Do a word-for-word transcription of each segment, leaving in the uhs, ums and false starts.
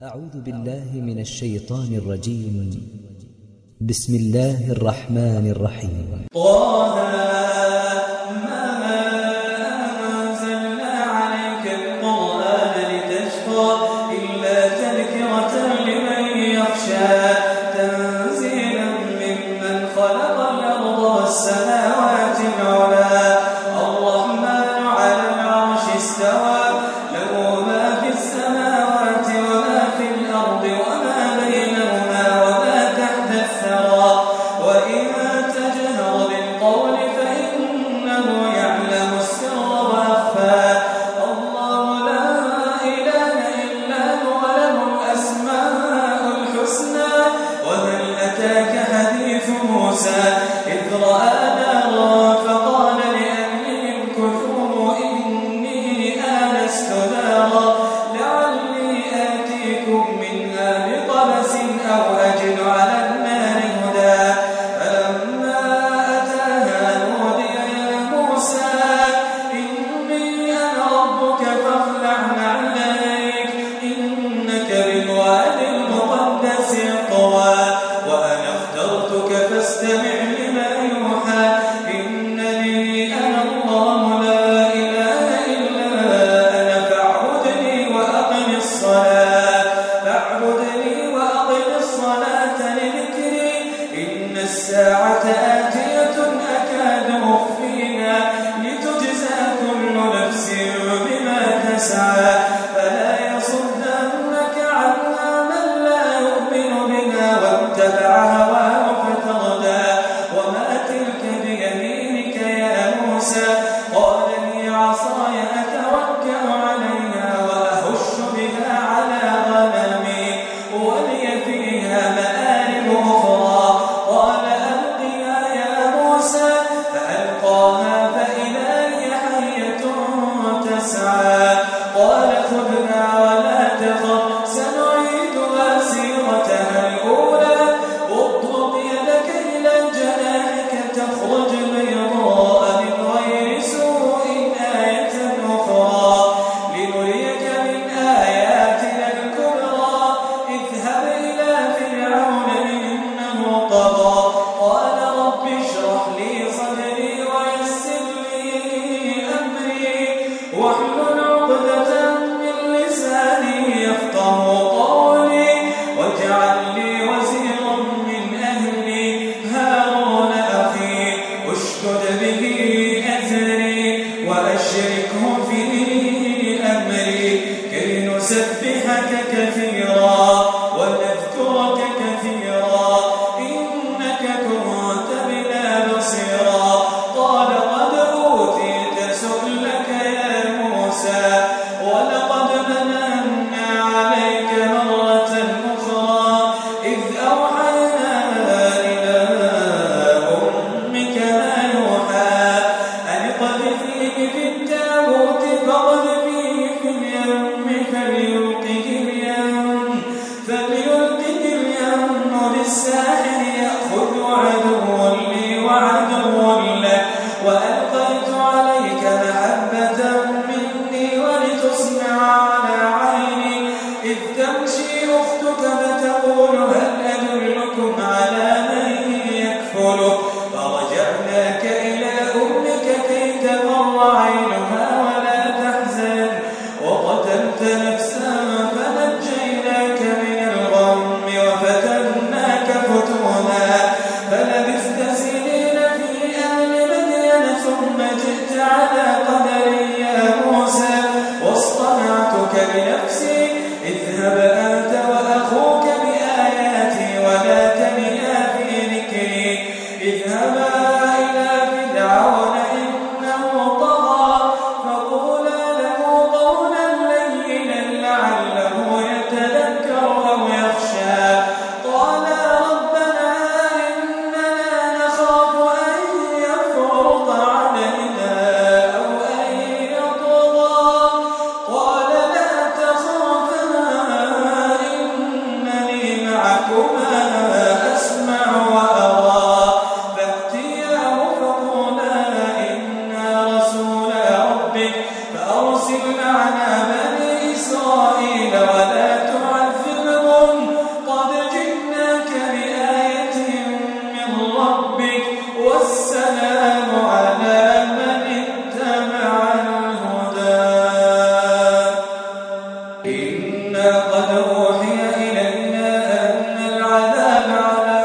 أعوذ بالله من الشيطان الرجيم. بسم الله الرحمن الرحيم. طه ما أنزلنا عليك القرآن لتشقى إلا تذكرة لمن يخشى تنزيلا ممن خلق الأرض والسماوات العلى الرحمن على العرش استوى له ما في السماوات وما في الأرض وما بينهما وما تحت الثرى وإن تجهر بالقول فإنه يعلم السر وأخفى الله لا إله إلا هو له الأسماء الحسنى وهل أتاك حديث موسى إذ رأى نارا فقال لأهلهم كثوا إني آنست نارا لعلي آتيكم منها بقبس أو أجد على النار هدى فلما أتاها نودي يا موسى إني أنا ربك فاخلع نعليك إنك بالواد المقدس طوى وأنا اخترتك فاستمع لما يوحى إنني أنا الله لا إله إلا أنا فاعبدني وأقم الصلاة فاعبدني وأقم الصلاة لذكري إن الساعة آتية أكاد أخفيها لتجزى كل نفس بما تسعى فلا يصدنك عنها من لا يؤمن بها واتبع هواه فتردى وما تلك بيمينك يا موسى قال لي عصاي أتوكل عليها وأهش بها على غنمي ولي فيها مآرب أخرى قال ألقها يا موسى فألقاها فإذا هي حية تسعى قال خذها ولا تخف سنعيدها سيرتها الأولى واضرب يدك إلى جناحك تخرج بيضاء من غير سوء آية أخرى لنريك من آياتنا الكبرى اذهب إلى فرعون إنه طغى قال رب اشرح لي صدري ويسر لي أمري واحلل عقدة من لساني يفقه قولي واجعل لي وزيرا من أهلي هارون أخي اشدد به أزري وأشركه في أمري كي نسبحك كثيرا ونذكرك كثيرا إنك كنت بنا بصيرا قال قد أوتيت سؤلك يا موسى ولقد مننا عليك مرة أخرى إذ أوحينا إلى أمك ما يوحى أن اقذفيه في التابوت فاقذفيه في اليم فليلقه اليم فليلقه اليم بالساحل يأخذ عدو لي وعدو له وألقيت عليك محبة مني ولتصنع على عيني إذ تمشي أختك فتقول هل أدلكم على من يكفله فرجعناك إلى أمك كي تقر عينها ولا تحزن وقتلت نفسا فنجيناك من الغم وفتناك فتونا فلبثت سنين في أهل مدين ثم جئت على قدري يا موسى واصطنعتك لنفسي اذهب أنت وأخوك بآياتي ولا تنيا في ذكري اذهبا إلى فرعون إنه طغى فقولا له قولا لينا لعله يتذكر أو يخشى قالا ربنا إننا نخاف أن يفرط علينا أو أن يطغى قال لا تخافا ولقد أوحي إلينا أن العذاب على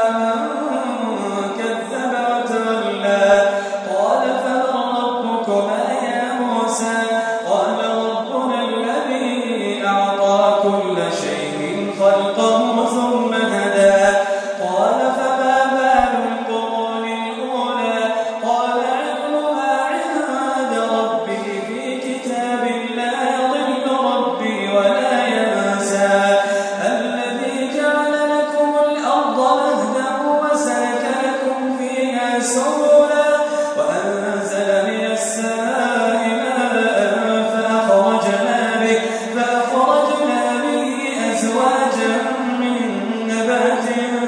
من كذب وتولى قال فمن ربكما يا موسى قال ربنا الذي أعطى كل شيء خلقه ثم هدى قال فما بال القرون الأولى قال علمها عند ربي في كتاب لا يضل ربي ولا ينسى الذي جعل لكم الأرض مهدا وسلك لكم فيها سبلا وأنزل من السماء ماء فأخرجنا به فأخرجنا به أزواجا من نبات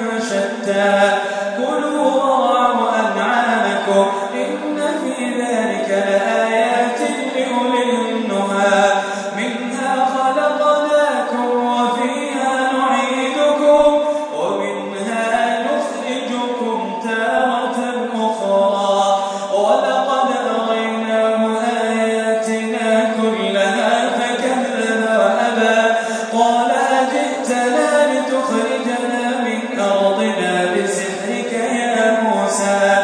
شتى كلوا وارعوا أنعامكم إن في ذلك لآيات لأولي النهى منها خلقناكم وفيها نعيدكم ومنها نخرجكم تارة أخرى ولقد أريناه آياتنا كلها فكذب وأبى قال أجئتنا لتخرجنا من أرضنا بسحرك يا موسى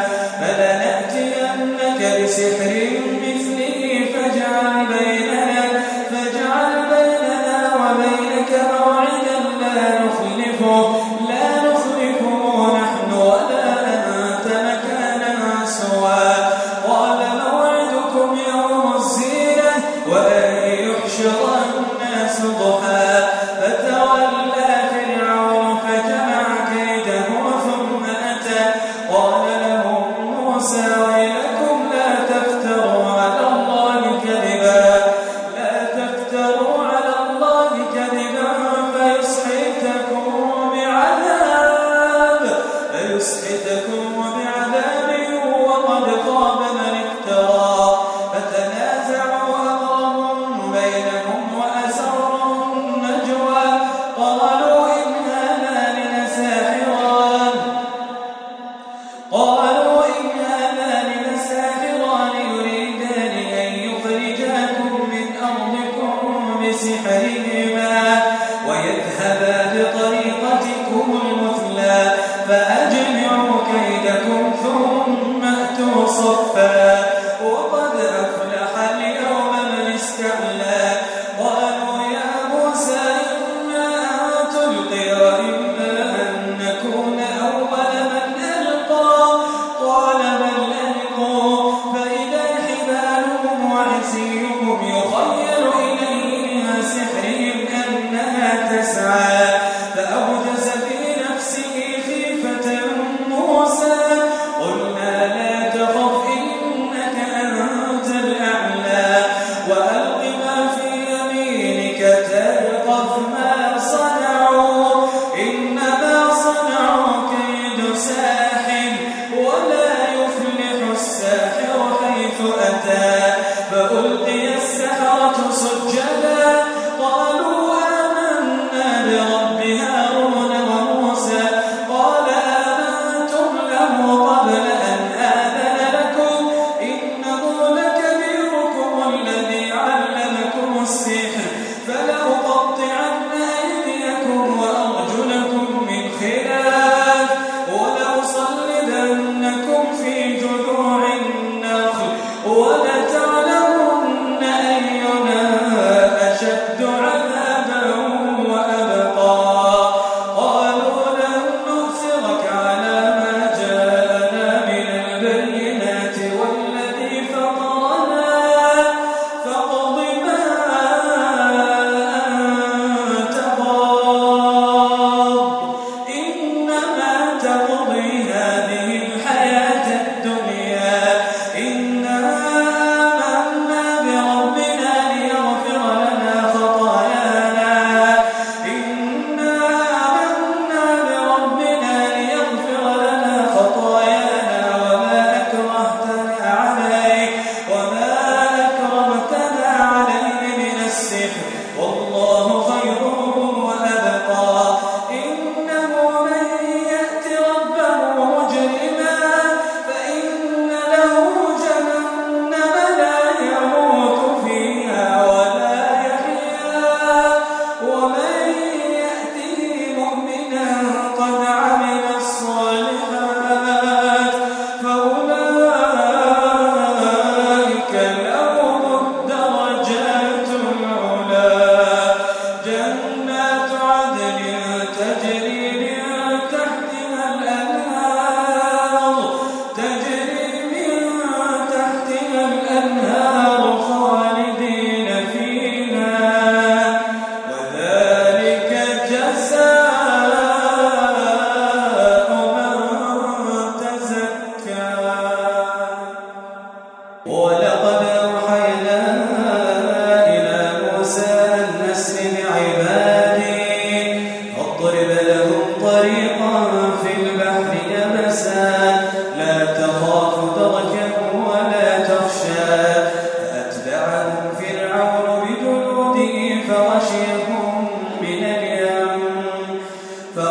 فلنأتينك بسحر مثله فاجعل بيننا فاجعل بيننا وبينك موعدا لا نخلفه لا نخلفه نحن ولا أنت مكانا سوى قال موعدكم يوم الزينة وأن يحشر الناس ضحى فتولى فرعون فجمع كيده ثم أتى قال لهم موسى ويلكم لا تفتروا على الله كذبا لا تفتروا على الله كذبا فيسحتكم بعذاب فيسحتكم بعذاب وقد خاب من افترى فتنازعوا أمرهم بينهم وأسروا النجوى قالوا إن هذان لساحران قالوا إن هذان لساحران يريدان أن يخرجاكم من أرضكم بسحرهما ويذهبا بطريقتكم المثلى فأجمعوا كيدكم ثم أتوا صفا وقد أفلح اليوم من استعلى قالوا يا موسى إما أن تلقي وإما أن نكون أول من ألقى قال بل ألقوا فإذا حبالهم وعصيهم يخيل إليه من سحرهم أنها تسعى فأوجس في نفسه خيفة موسى قلنا لا تخف إنك أنت الأعلى وألق ما في يمينك تلقف ما صنعوا إنما صنعوا كيد ساحر ولا يفلح الساحر حيث أتى فألقي السحرة سجدا قالوا آمنا برب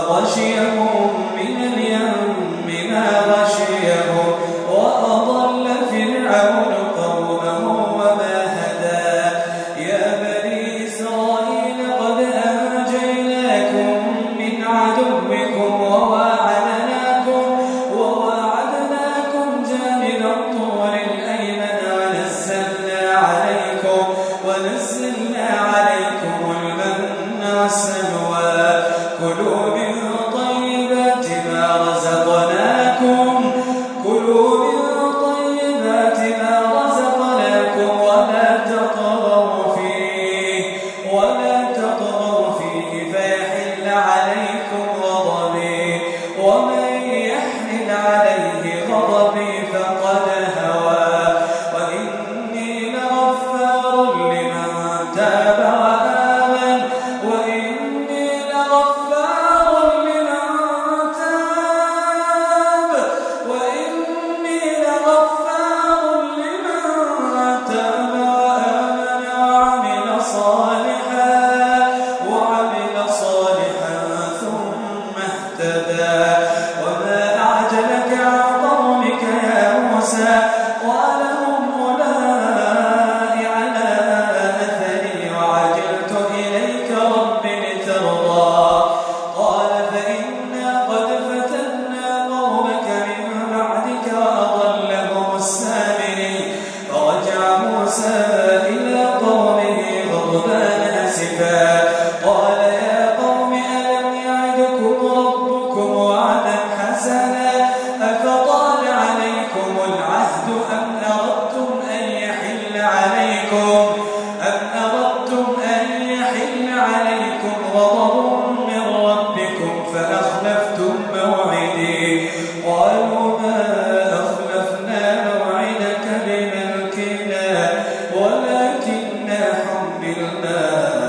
فغشيهم من اليم ما غشيهم وأضل فرعون قومه وما هدى يا بني إسرائيل قد أنجيناكم من عدوكم وواعدناكم وواعدناكم جانب الطور الأيمن ونزلنا عليكم ونزلنا عليكم المن والسلوى كلوا من طيبات ما رزقناكم كلوا من طيبات ما رزقناكم ولا تطغوا فيه ولا تطغوا فيه فيحل عليكم غضبي ومن يحمل عليه غضبي فقد هوى وإني لغفار لمن تاب وآمن وإني لغفار لمن تاب وإني لغفار لمن تاب وآمن وعمل صالحا وعمل صالحا ثم اهتدى وما أعجلك عن قومك يا موسى قال هم أولئك على أثري وعجلت إليك رب لترضى قال فإنا قد فتنا قومك من بعدك وأضلهم السامري فرجع موسى إلى قومه غضبان أسفا قال يا قوم ألم يعدكم ربكم وعدا حسنا أفطال عليكم العهد أم أردتم أن يحل عليكم أم أردتم أن يحل عليكم غضب من ربكم فأخلفتم موعدي قالوا ما أخلفنا موعدك بملكنا ولكننا حملنا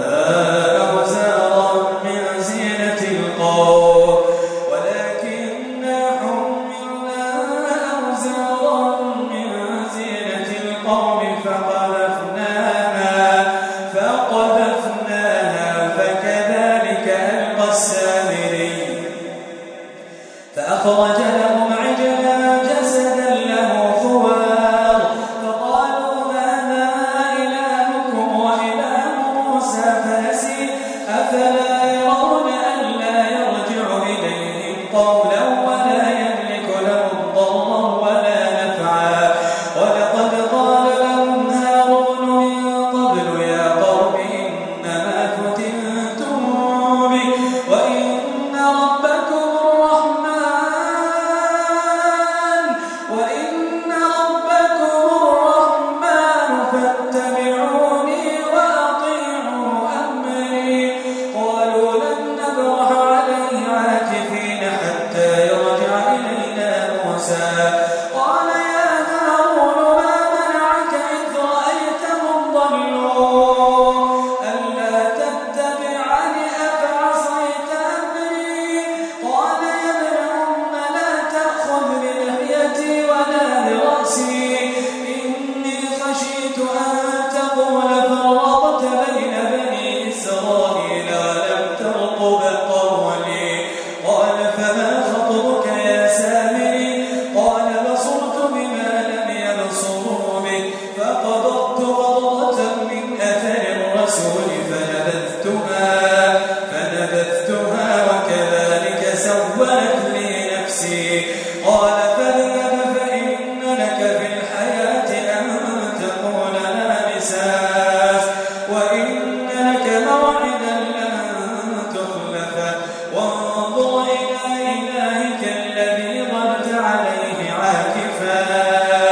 أوزارا من زينة القوم ولكننا حملنا أوزارا من زينة القوم فقذفناها فقذفناها فكذلك ألقى السامري فأخرج لهم عجلا جسدا له خوار فقالوا هذا إلهكم وإله موسى فنسي أفلا يرون ألا يرجع إليهم قولا ولا يملك لهم ضرا ولا نفعا ولقد قال لهم هارون من قبل يا قوم إنما فتنتم به وإن ربكم الرحمن وإن ربكم الرحمن فاتبعوني وأطيعوا أمري قالوا لن نبرح عليه عاكفين حتى يرجع إلينا موسى قال يا هارون ما منعك إذ رأيتهم ضلوا ألا تتبعني أفعصيت أمري قال يا ابن أم لا تأخذ بلحيتي ولا برأسي إني خشيت أن تقول فرقت بين بني إسرائيل ولم ترقب قولي قال فما خطبك يا سامري قال بصرت بما لم يبصروا به فقبضت قبضة من أثر الرسول فنبذتها فنبذتها وكذلك سولت لي نفسي قال فاذهب فإن لك في الحياة أن تقول لا مساس وإن لك موعدا لن تخلفه وانظر إلى إلهك الذي ظلت عليه عاكفا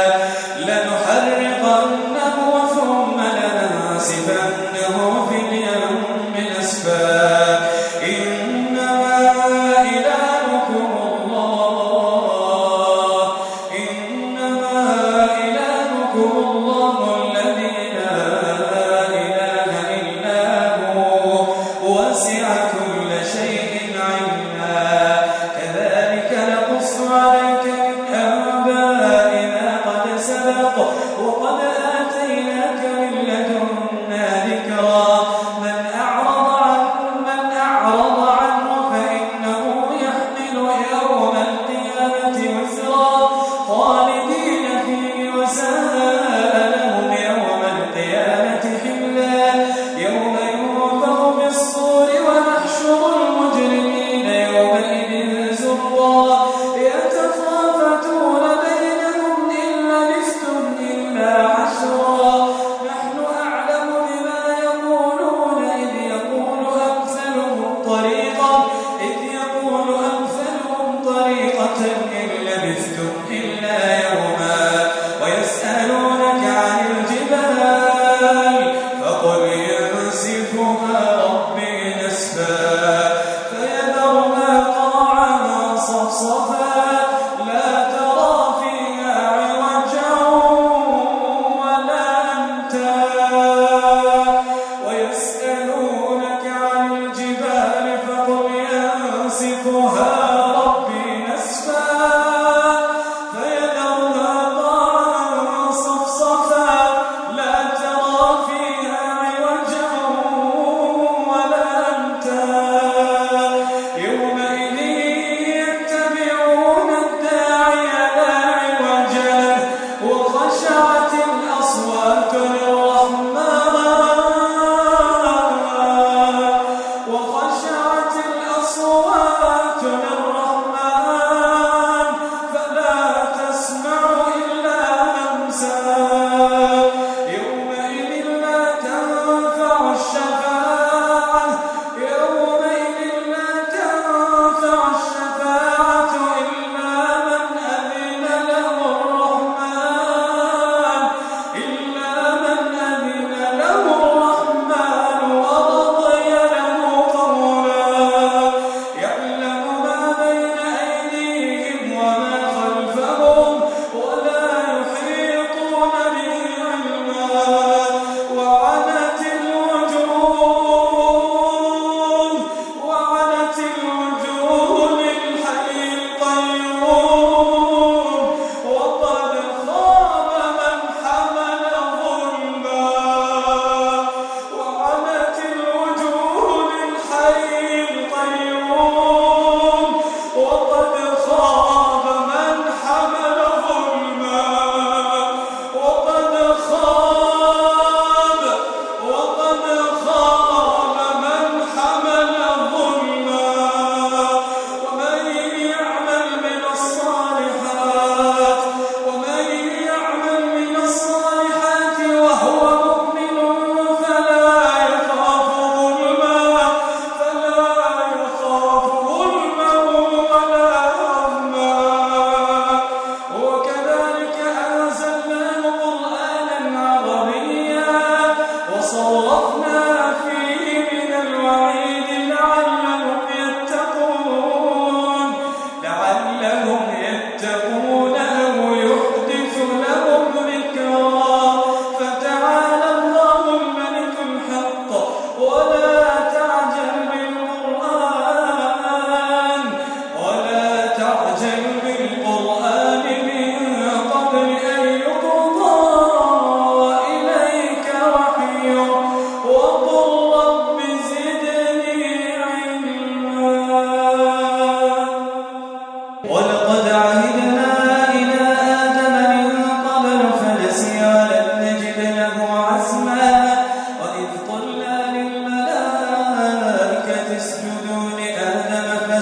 لنحرقنه ثم لننسفنه في اليم نسفا إنما إلهكم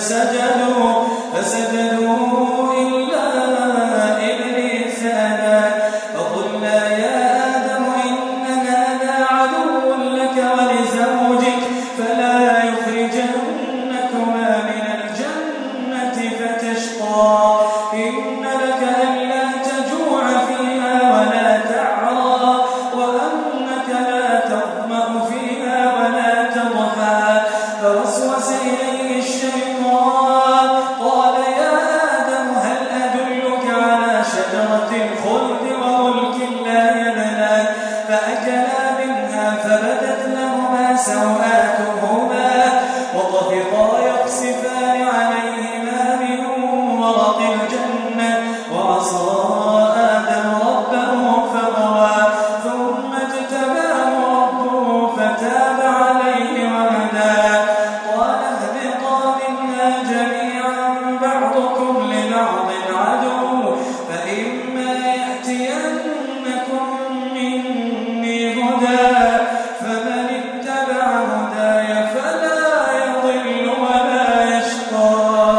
فسجدوا فسجدوا إلا إبليس أبى فقلنا يا آدم إن هذا عدو لك ولزوجك فلا يخرجنكما من الجنة فتشقى إن لك ألا تجوع فيها ولا تعرى وأنك لا تظمأ فيها ولا تضحى فوسوس إليه الشيطان قال يا آدم هل أدلك على شجرة الخلد وملك لا يبلى فأكلا منها فبدت لهما سوآتهما وطفقا يخصفان عليهما من ورق الجنة وعصى آدم ربه فغوى ثم اجتباه ربه فتاب عليه وهدى قال اهبطا منها جميعا بعضكم لبعض عدو فإما يأتينكم مني هدى فمن اتبع هداي فلا يضل ولا يشقى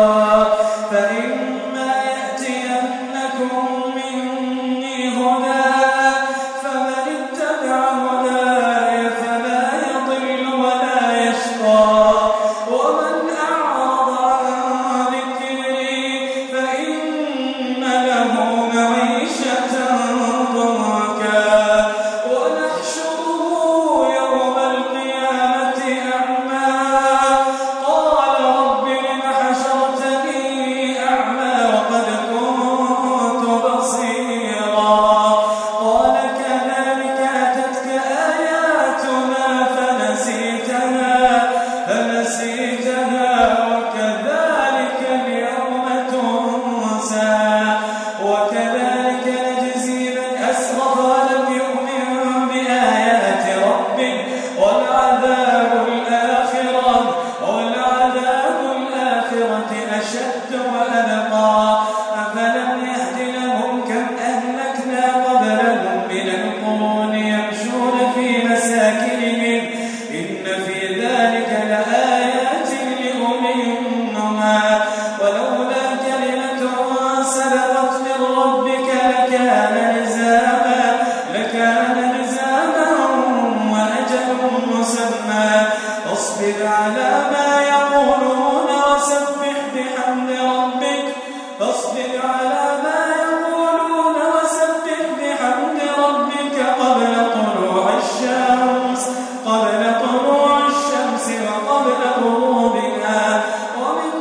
فإما يأتينكم مني هدى فمن اتبع هداي فلا يضل ولا يشقى ومن أعرض عن ذكري فإن له معيشة ضنكا ونحشره يوم القيامة أعمى قال رب لم حشرتني أعمى وقد كنت بصيرا قال كذلك أتتك آياتنا فنسيتها فنسيتها وكذلك اليوم تنسى وكذلك نجزي من أسرف ولم يؤمن بآيات ربه ولعذاب الآخرة ولعذاب الآخرة أشد وأبقى أفلم يهد لهم كم أهلكنا قبلهم من القرون يمشون في مساكنهم إن في ذلك لآيات لأولي النهى ولولا كلمة سبقت من ربك لكان لزاما لكان لزاما وأجل مسمى اصبر على ما يقولون وسبح بحمد ربك فاصبر على ما يقولون وسبح بحمد ربك قبل طلوع الشمس قبل طلوع الشمس وقبل غروبها ومن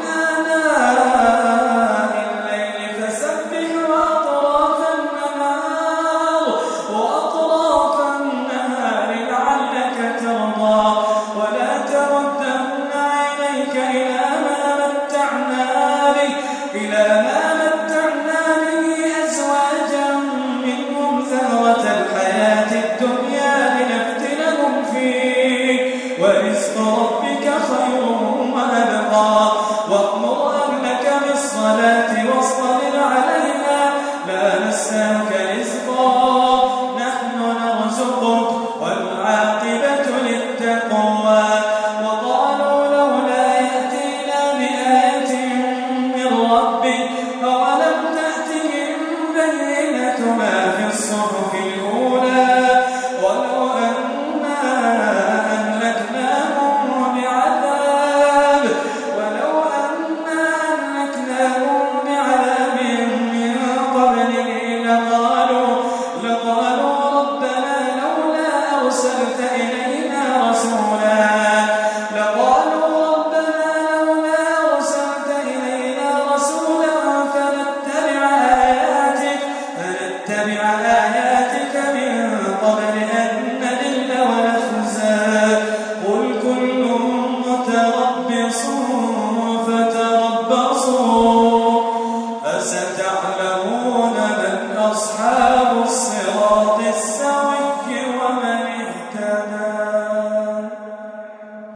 آناء الليل فسبح وأطراف النهار وأطراف النهار لعلك ترضى ولا تردن عينيك إلى ما متعنا به إلى ما متعنا به أزواجا منهم ثمرة الحياة الدنيا لنفتنهم فيه ورزق ربك خير وأبقى وأمر أهلك بالصلاة واصطبر عليها لا نسألك رزقا نحن نرزقك والعاقبة للتقوى وقالوا لولا يأتينا بآية من ربه أولم تأتهم بينة ما في الصحف الأولى ولو أنا أهلكناهم بعذاب ولو أنا أهلكناهم بعذاب من قبله لقالوا لقالوا ربنا لولا أرسلت إلينا رسولا لقالوا ربنا لولا أرسلت إلينا رسولا فنتبع آياتك فنتبع آياتك من قبل أن نذل ونخزى قل كل متربص